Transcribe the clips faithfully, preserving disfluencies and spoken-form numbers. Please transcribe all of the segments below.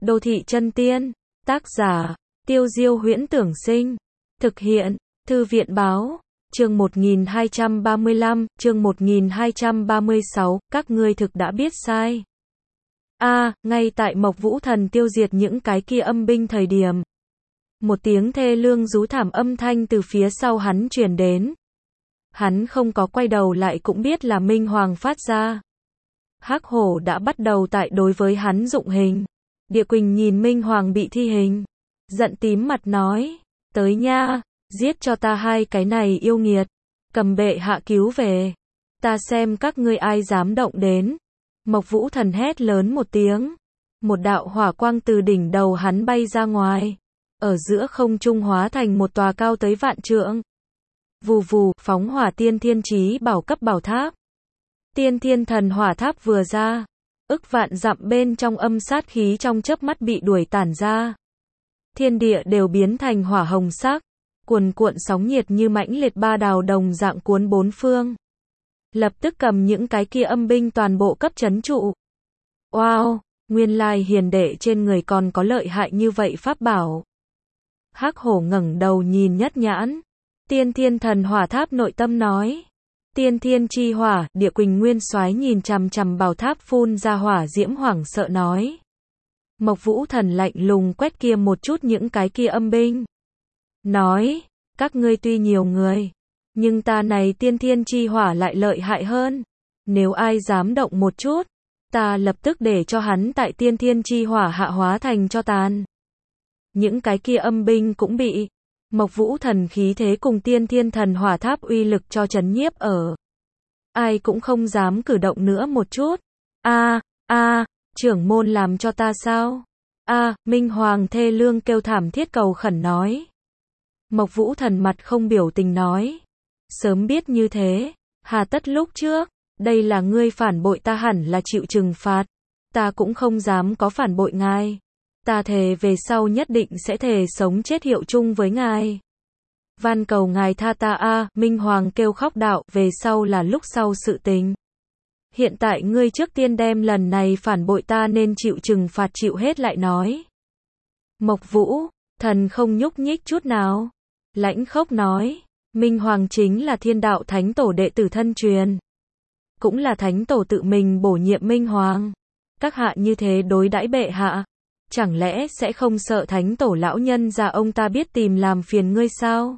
Đô thị chân tiên. Tác giả, Tiêu Diêu Huyễn Tưởng Sinh. Thực hiện, Thư viện Báo. Chương một nghìn hai trăm ba mươi lăm, chương một nghìn hai trăm ba mươi sáu, các ngươi thực đã biết sai. A, à, ngay tại Mộc Vũ Thần tiêu diệt những cái kia âm binh thời điểm. Một tiếng thê lương rú thảm âm thanh từ phía sau hắn truyền đến. Hắn không có quay đầu lại cũng biết là Minh Hoàng phát ra. Hắc Hổ đã bắt đầu tại đối với hắn dụng hình. Địa Quỳnh nhìn Minh Hoàng bị thi hình. Giận tím mặt nói, tới nha, giết cho ta hai cái này yêu nghiệt. Cầm bệ hạ cứu về. Ta xem các ngươi ai dám động đến. Mộc Vũ Thần hét lớn một tiếng. Một đạo hỏa quang từ đỉnh đầu hắn bay ra ngoài. Ở giữa không trung hóa thành một tòa cao tới vạn trượng. Vù vù, phóng hỏa tiên thiên chí bảo cấp bảo tháp. Tiên thiên thần hỏa tháp vừa ra. Ức vạn dặm bên trong âm sát khí trong chớp mắt bị đuổi tản ra. Thiên địa đều biến thành hỏa hồng sắc. Cuồn cuộn sóng nhiệt như mãnh liệt ba đào đồng dạng cuốn bốn phương. Lập tức cầm những cái kia âm binh toàn bộ cấp trấn trụ. Wow, nguyên lai hiền đệ trên người còn có lợi hại như vậy pháp bảo. Hắc Hổ ngẩng đầu nhìn nhất nhãn. Tiên thiên thần hỏa tháp nội tâm nói. Tiên thiên chi hỏa, Địa Quỳnh nguyên soái nhìn chằm chằm bảo tháp phun ra hỏa diễm hoảng sợ nói. Mộc Vũ Thần lạnh lùng quét kia một chút những cái kia âm binh. Nói, các ngươi tuy nhiều người, nhưng ta này tiên thiên chi hỏa lại lợi hại hơn. Nếu ai dám động một chút, ta lập tức để cho hắn tại tiên thiên chi hỏa hạ hóa thành cho tàn. Những cái kia âm binh cũng bị Mộc Vũ Thần khí thế cùng tiên thiên thần hỏa tháp uy lực cho trấn nhiếp ở. Ai cũng không dám cử động nữa một chút. A, a, trưởng môn làm cho ta sao? A, Minh Hoàng thê lương kêu thảm thiết cầu khẩn nói. Mộc Vũ Thần mặt không biểu tình nói. Sớm biết như thế, hà tất lúc trước, đây là ngươi phản bội ta hẳn là chịu trừng phạt. Ta cũng không dám có phản bội ngài. Ta thề về sau nhất định sẽ thề sống chết hiệu chung với ngài. Van cầu ngài tha ta a, à, Minh Hoàng kêu khóc đạo, về sau là lúc sau sự tình. Hiện tại ngươi trước tiên đem lần này phản bội ta nên chịu trừng phạt chịu hết lại nói. Mộc Vũ Thần không nhúc nhích chút nào. Lãnh khốc nói, Minh Hoàng chính là Thiên Đạo Thánh Tổ đệ tử thân truyền. Cũng là Thánh Tổ tự mình bổ nhiệm Minh Hoàng. Các hạ như thế đối đãi bệ hạ. Chẳng lẽ sẽ không sợ Thánh Tổ lão nhân già ông ta biết tìm làm phiền ngươi sao?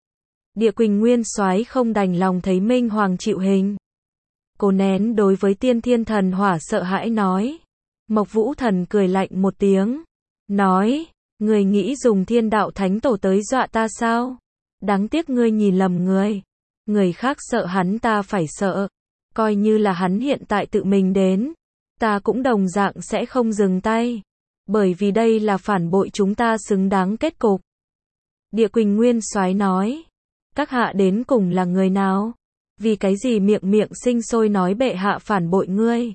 Địa Quỳnh nguyên soái không đành lòng thấy Minh Hoàng chịu hình. Cô nén đối với tiên thiên thần hỏa sợ hãi nói. Mộc Vũ Thần cười lạnh một tiếng. Nói, ngươi nghĩ dùng Thiên Đạo Thánh Tổ tới dọa ta sao? Đáng tiếc ngươi nhìn lầm người. Người khác sợ hắn ta phải sợ. Coi như là hắn hiện tại tự mình đến. Ta cũng đồng dạng sẽ không dừng tay. Bởi vì đây là phản bội chúng ta xứng đáng kết cục. Địa Quỳnh nguyên soái nói. Các hạ đến cùng là người nào? Vì cái gì miệng miệng sinh sôi nói bệ hạ phản bội ngươi?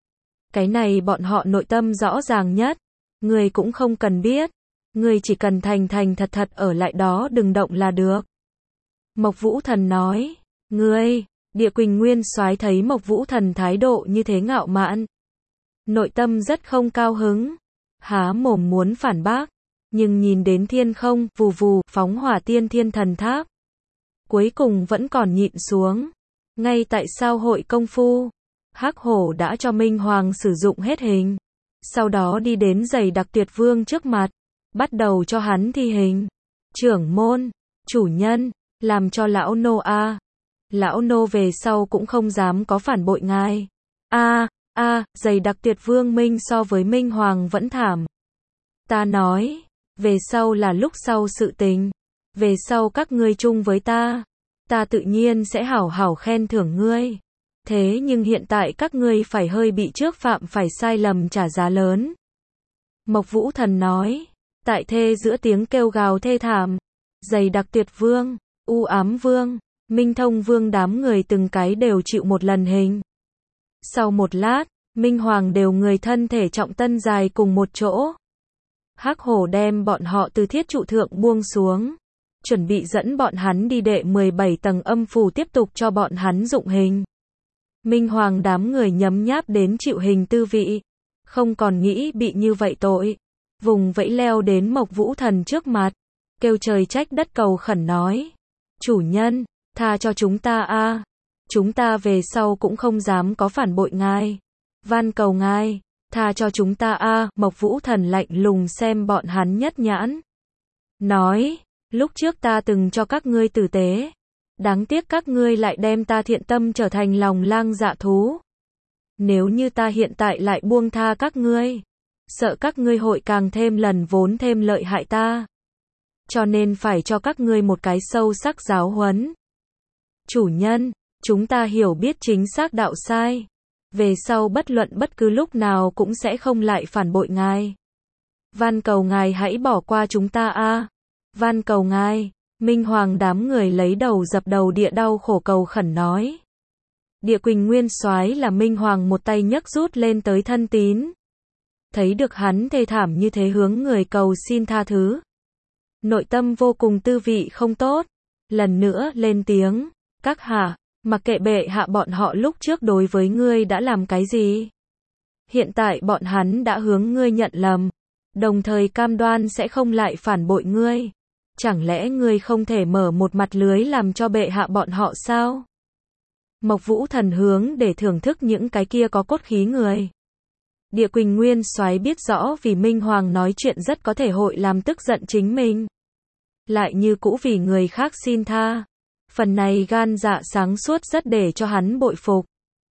Cái này bọn họ nội tâm rõ ràng nhất. Ngươi cũng không cần biết. Ngươi chỉ cần thành thành thật thật ở lại đó đừng động là được. Mộc Vũ Thần nói. Ngươi, Địa Quỳnh nguyên soái thấy Mộc Vũ Thần thái độ như thế ngạo mạn. Nội tâm rất không cao hứng. Há mồm muốn phản bác. Nhưng nhìn đến thiên không, vù vù, phóng hỏa tiên thiên thần tháp. Cuối cùng vẫn còn nhịn xuống. Ngay tại sao hội công phu, Hắc Hổ đã cho Minh Hoàng sử dụng hết hình. Sau đó đi đến Dày Đặc Tuyệt Vương trước mặt. Bắt đầu cho hắn thi hình. Trưởng môn, chủ nhân, làm cho lão nô a. Lão nô về sau cũng không dám có phản bội ngài. A, a, Dày Đặc Tuyệt Vương Minh so với Minh Hoàng vẫn thảm. Ta nói, về sau là lúc sau sự tình. Về sau các ngươi chung với ta. Ta tự nhiên sẽ hảo hảo khen thưởng ngươi. Thế nhưng hiện tại các ngươi phải hơi bị trước phạm phải sai lầm trả giá lớn. Mộc Vũ Thần nói. Tại thê giữa tiếng kêu gào thê thảm. Dày Đặc Tuyệt Vương, U Ám Vương, Minh Thông Vương đám người từng cái đều chịu một lần hình. Sau một lát, Minh Hoàng đều người thân thể trọng tân dài cùng một chỗ. Hắc Hổ đem bọn họ từ thiết trụ thượng buông xuống. Chuẩn bị dẫn bọn hắn đi đệ mười bảy tầng âm phủ tiếp tục cho bọn hắn dụng hình. Minh Hoàng đám người nhấm nháp đến chịu hình tư vị. Không còn nghĩ bị như vậy tội. vùng vẫy leo đến Mộc Vũ Thần trước mặt, kêu trời trách đất cầu khẩn nói. Chủ nhân, tha cho chúng ta a, chúng ta về sau cũng không dám có phản bội ngài. Van cầu ngài, tha cho chúng ta a, Mộc Vũ Thần lạnh lùng xem bọn hắn nhất nhãn. Nói, lúc trước ta từng cho các ngươi tử tế. Đáng tiếc các ngươi lại đem ta thiện tâm trở thành lòng lang dạ thú. Nếu như ta hiện tại lại buông tha các ngươi, sợ các ngươi hội càng thêm lần vốn thêm lợi hại ta. Cho nên phải cho các ngươi một cái sâu sắc giáo huấn. Chủ nhân, chúng ta hiểu biết chính xác đạo sai. Về sau bất luận bất cứ lúc nào cũng sẽ không lại phản bội ngài. Van cầu ngài hãy bỏ qua chúng ta a. Van cầu ngài. Minh Hoàng đám người lấy đầu dập đầu địa đau khổ cầu khẩn nói. Địa Quỳnh Nguyên Soái là Minh Hoàng một tay nhấc rút lên tới thân tín. Thấy được hắn thê thảm như thế hướng người cầu xin tha thứ. Nội tâm vô cùng tư vị không tốt. Lần nữa lên tiếng. Các hạ, mặc kệ bệ hạ bọn họ lúc trước đối với ngươi đã làm cái gì. Hiện tại bọn hắn đã hướng ngươi nhận lầm. Đồng thời cam đoan sẽ không lại phản bội ngươi. Chẳng lẽ ngươi không thể mở một mặt lưới làm cho bệ hạ bọn họ sao? Mộc Vũ Thần hướng để thưởng thức những cái kia có cốt khí người. Địa Quỳnh Nguyên Soái biết rõ vì Minh Hoàng nói chuyện rất có thể hội làm tức giận chính mình. Lại như cũ vì người khác xin tha. Phần này gan dạ sáng suốt rất để cho hắn bội phục.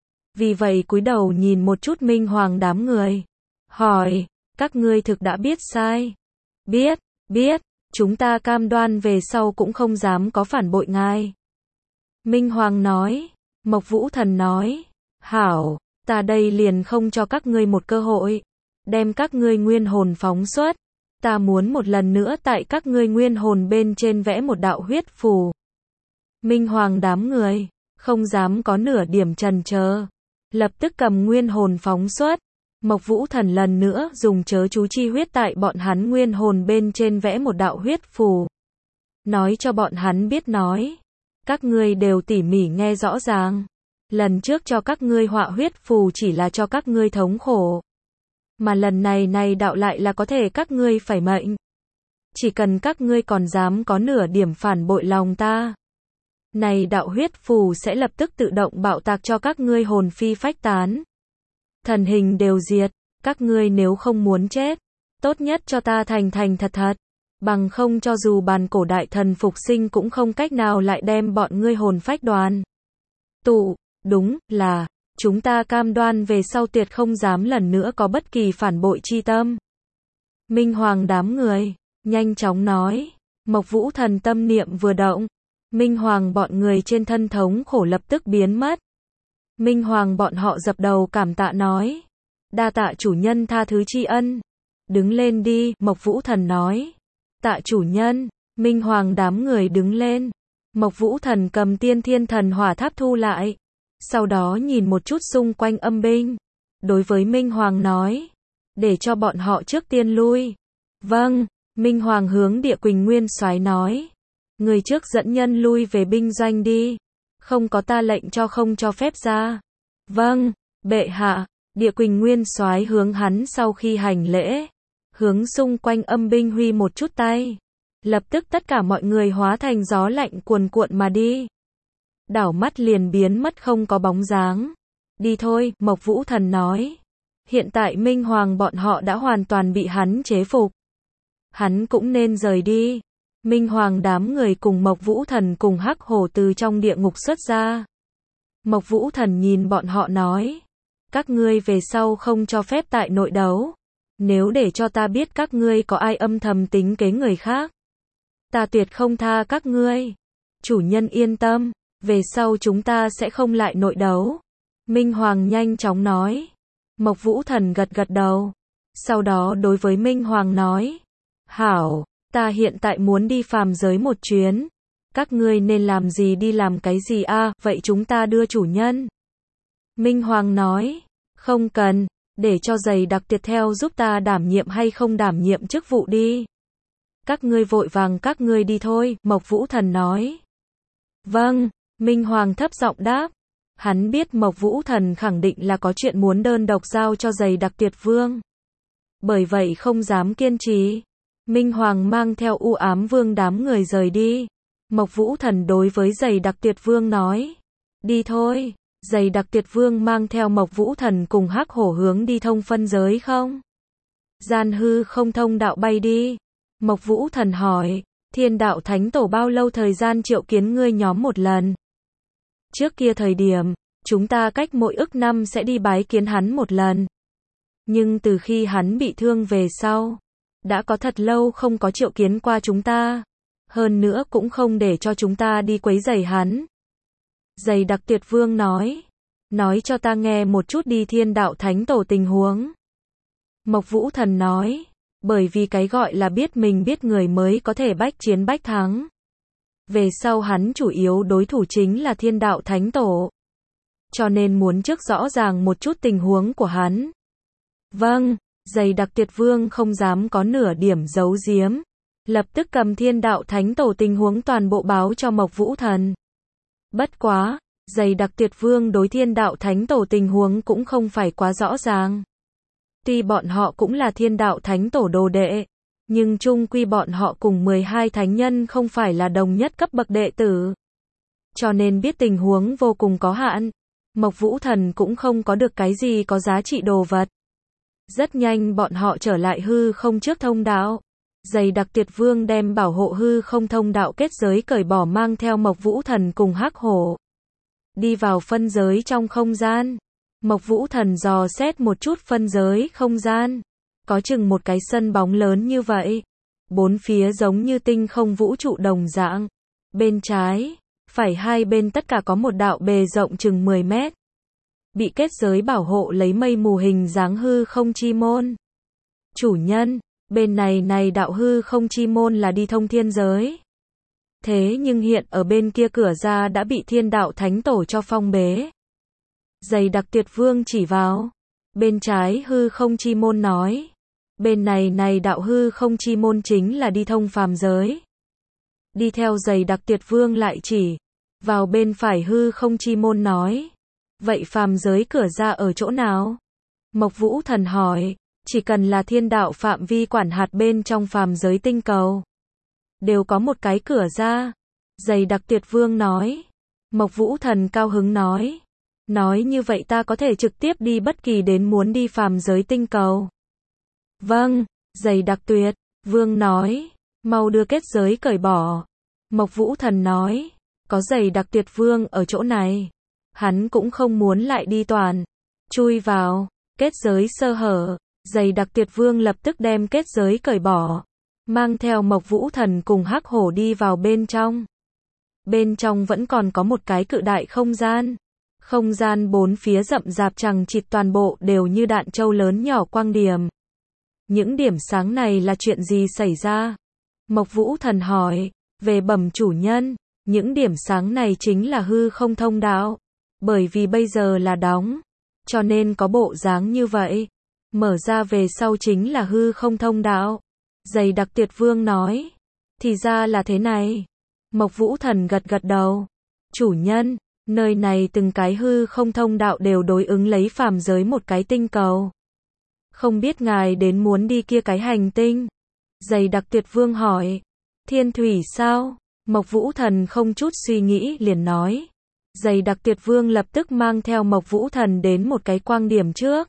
Vì vậy cúi đầu nhìn một chút Minh Hoàng đám người. Hỏi, các ngươi thực đã biết sai? Biết, biết. Chúng ta cam đoan về sau cũng không dám có phản bội ngài. Minh Hoàng nói. Mộc Vũ Thần nói. Hảo, ta đây liền không cho các ngươi một cơ hội. Đem các ngươi nguyên hồn phóng xuất. Ta muốn một lần nữa tại các ngươi nguyên hồn bên trên vẽ một đạo huyết phù. Minh Hoàng đám người, không dám có nửa điểm chần chờ. Lập tức cầm nguyên hồn phóng xuất. Mộc Vũ Thần lần nữa dùng chớ chú chi huyết tại bọn hắn nguyên hồn bên trên vẽ một đạo huyết phù. Nói cho bọn hắn biết nói. Các ngươi đều tỉ mỉ nghe rõ ràng. Lần trước cho các ngươi họa huyết phù chỉ là cho các ngươi thống khổ. Mà lần này này đạo lại là có thể các ngươi phải mệnh. Chỉ cần các ngươi còn dám có nửa điểm phản bội lòng ta. Này đạo huyết phù sẽ lập tức tự động bạo tạc cho các ngươi hồn phi phách tán. Thần hình đều diệt, các ngươi nếu không muốn chết, tốt nhất cho ta thành thành thật thật, bằng không cho dù bàn cổ đại thần phục sinh cũng không cách nào lại đem bọn ngươi hồn phách đoàn. Tụ, đúng, là, chúng ta cam đoan về sau tuyệt không dám lần nữa có bất kỳ phản bội chi tâm. Minh Hoàng đám người, nhanh chóng nói, Mộc Vũ Thần tâm niệm vừa động, Minh Hoàng bọn người trên thân thống khổ lập tức biến mất. Minh Hoàng bọn họ dập đầu cảm tạ nói. Đa tạ chủ nhân tha thứ tri ân. Đứng lên đi, Mộc Vũ Thần nói. Tạ chủ nhân, Minh Hoàng đám người đứng lên. Mộc Vũ Thần cầm tiên thiên thần hỏa tháp thu lại. Sau đó nhìn một chút xung quanh âm binh. Đối với Minh Hoàng nói. Để cho bọn họ trước tiên lui. Vâng, Minh Hoàng hướng Địa Quỳnh Nguyên Soái nói. Người trước dẫn nhân lui về binh doanh đi. Không có ta lệnh cho không cho phép ra. Vâng, bệ hạ. Địa Quỳnh Nguyên Soái hướng hắn sau khi hành lễ, hướng xung quanh âm binh huy một chút tay. Lập tức tất cả mọi người hóa thành gió lạnh cuồn cuộn mà đi. Đảo mắt liền biến mất không có bóng dáng. Đi thôi, Mộc Vũ Thần nói. Hiện tại Minh Hoàng bọn họ đã hoàn toàn bị hắn chế phục. Hắn cũng nên rời đi. Minh Hoàng đám người cùng Mộc Vũ Thần cùng Hắc Hổ từ trong địa ngục xuất ra. Mộc Vũ Thần nhìn bọn họ nói. Các ngươi về sau không cho phép tại nội đấu. Nếu để cho ta biết các ngươi có ai âm thầm tính kế người khác, ta tuyệt không tha các ngươi. Chủ nhân yên tâm, về sau chúng ta sẽ không lại nội đấu. Minh Hoàng nhanh chóng nói. Mộc Vũ Thần gật gật đầu. Sau đó đối với Minh Hoàng nói. Hảo, ta hiện tại muốn đi phàm giới một chuyến. Các ngươi nên làm gì đi làm cái gì a? À, vậy chúng ta đưa chủ nhân. Minh Hoàng nói. Không cần, để cho giày đặc tiệt theo giúp ta đảm nhiệm hay không đảm nhiệm chức vụ đi. Các ngươi vội vàng các ngươi đi thôi, Mộc Vũ Thần nói. Vâng, Minh Hoàng thấp giọng đáp. Hắn biết Mộc Vũ Thần khẳng định là có chuyện muốn đơn độc giao cho giày đặc tiệt vương. bởi vậy không dám kiên trì. Minh Hoàng mang theo U Ám Vương đám người rời đi. Mộc Vũ Thần đối với Dày Đặc Tuyệt Vương nói, đi thôi. Dày Đặc Tuyệt Vương mang theo Mộc Vũ Thần cùng Hắc Hổ hướng đi thông phân giới không? Gian hư không thông đạo bay đi. Mộc Vũ Thần hỏi, Thiên Đạo Thánh Tổ bao lâu thời gian triệu kiến ngươi nhóm một lần? Trước kia thời điểm, chúng ta cách mỗi ức năm sẽ đi bái kiến hắn một lần. Nhưng từ khi hắn bị thương về sau, đã có thật lâu không có triệu kiến qua chúng ta. Hơn nữa cũng không để cho chúng ta đi quấy rầy hắn. Dày Đặc Tuyệt Vương nói, nói cho ta nghe một chút đi Thiên Đạo Thánh Tổ tình huống. Mộc Vũ Thần nói, bởi vì cái gọi là biết mình biết người mới có thể bách chiến bách thắng. Về sau hắn chủ yếu đối thủ chính là Thiên Đạo Thánh Tổ. Cho nên muốn trước rõ ràng một chút tình huống của hắn. Vâng, Dày Đặc Tuyệt Vương không dám có nửa điểm giấu giếm. Lập tức cầm Thiên Đạo Thánh Tổ tình huống toàn bộ báo cho Mộc Vũ Thần. Bất quá, Dày Đặc Tuyệt Vương đối Thiên Đạo Thánh Tổ tình huống cũng không phải quá rõ ràng. Tuy bọn họ cũng là Thiên Đạo Thánh Tổ đồ đệ, nhưng chung quy bọn họ cùng mười hai thánh nhân không phải là đồng nhất cấp bậc đệ tử. Cho nên biết tình huống vô cùng có hạn. Mộc Vũ Thần cũng không có được cái gì có giá trị đồ vật. Rất nhanh bọn họ trở lại hư không trước thông đạo. Dày Đặc Tuyệt Vương đem bảo hộ hư không thông đạo kết giới cởi bỏ mang theo Mộc Vũ Thần cùng Hắc Hổ. Đi vào phân giới trong không gian. Mộc Vũ Thần dò xét một chút phân giới không gian. Có chừng một cái sân bóng lớn như vậy. Bốn phía giống như tinh không vũ trụ đồng dạng. Bên trái, phải hai bên tất cả có một đạo bề rộng chừng mười mét. Bị kết giới bảo hộ lấy mây mù hình dáng hư không chi môn. Chủ nhân, bên này này đạo hư không chi môn là đi thông thiên giới. Thế nhưng hiện ở bên kia cửa ra đã bị Thiên Đạo Thánh Tổ cho phong bế. Dày Đặc Tuyệt Vương chỉ vào. Bên trái hư không chi môn nói. Bên này này đạo hư không chi môn chính là đi thông phàm giới. Đi theo Dày Đặc Tuyệt Vương lại chỉ. Vào bên phải hư không chi môn nói. Vậy phàm giới cửa ra ở chỗ nào? Mộc Vũ Thần hỏi. Chỉ cần là thiên đạo phạm vi quản hạt bên trong phàm giới tinh cầu. Đều có một cái cửa ra. Dày Đặc Tuyệt Vương nói. Mộc Vũ Thần cao hứng nói. Nói như vậy ta có thể trực tiếp đi bất kỳ đến muốn đi phàm giới tinh cầu. Vâng, Dày Đặc Tuyệt Vương nói. Mau đưa kết giới cởi bỏ. Mộc Vũ Thần nói. Có Dày Đặc Tuyệt Vương ở chỗ này. Hắn cũng không muốn lại đi toàn. Chui vào. Kết giới sơ hở. Dày Đặc Tuyệt Vương lập tức đem kết giới cởi bỏ. Mang theo Mộc Vũ Thần cùng Hắc Hổ đi vào bên trong. Bên trong vẫn còn có một cái cự đại không gian. Không gian bốn phía rậm rạp chằng chịt toàn bộ đều như đạn châu lớn nhỏ quang điểm. Những điểm sáng này là chuyện gì xảy ra? Mộc Vũ Thần hỏi. Về bẩm chủ nhân, những điểm sáng này chính là hư không thông đạo. Bởi vì bây giờ là đóng, cho nên có bộ dáng như vậy. Mở ra về sau chính là hư không thông đạo. Dày Đặc Tuyệt Vương nói. Thì ra là thế này. Mộc Vũ Thần gật gật đầu. Chủ nhân, nơi này từng cái hư không thông đạo đều đối ứng lấy phàm giới một cái tinh cầu. Không biết ngài đến muốn đi kia cái hành tinh? Dày Đặc Tuyệt Vương hỏi. Thiên thủy sao? Mộc Vũ Thần không chút suy nghĩ liền nói. Dày Đặc Tuyệt Vương lập tức mang theo Mộc Vũ Thần đến một cái quang điểm trước.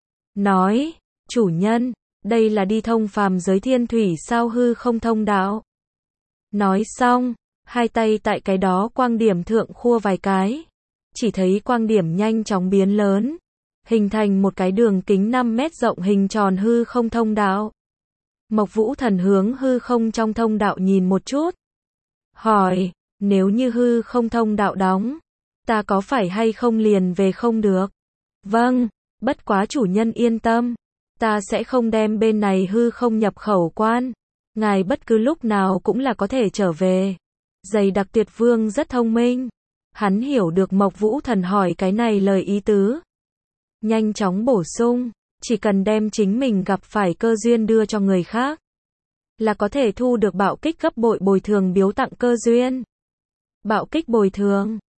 Nói, chủ nhân, đây là đi thông phàm giới thiên thủy sao hư không thông đạo. Nói xong, hai tay tại cái đó quang điểm thượng khua vài cái. Chỉ thấy quang điểm nhanh chóng biến lớn. Hình thành một cái đường kính năm mét rộng hình tròn hư không thông đạo. Mộc Vũ Thần hướng hư không trong thông đạo nhìn một chút. Hỏi, nếu như hư không thông đạo đóng, ta có phải hay không liền về không được? Vâng, bất quá chủ nhân yên tâm. Ta sẽ không đem bên này hư không nhập khẩu quan. Ngài bất cứ lúc nào cũng là có thể trở về. Dày Đặc Tuyệt Vương rất thông minh. Hắn hiểu được Mộc Vũ Thần hỏi cái này lời ý tứ. Nhanh chóng bổ sung. Chỉ cần đem chính mình gặp phải cơ duyên đưa cho người khác. Là có thể thu được bạo kích gấp bội bồi thường biếu tặng cơ duyên. Bạo kích bồi thường.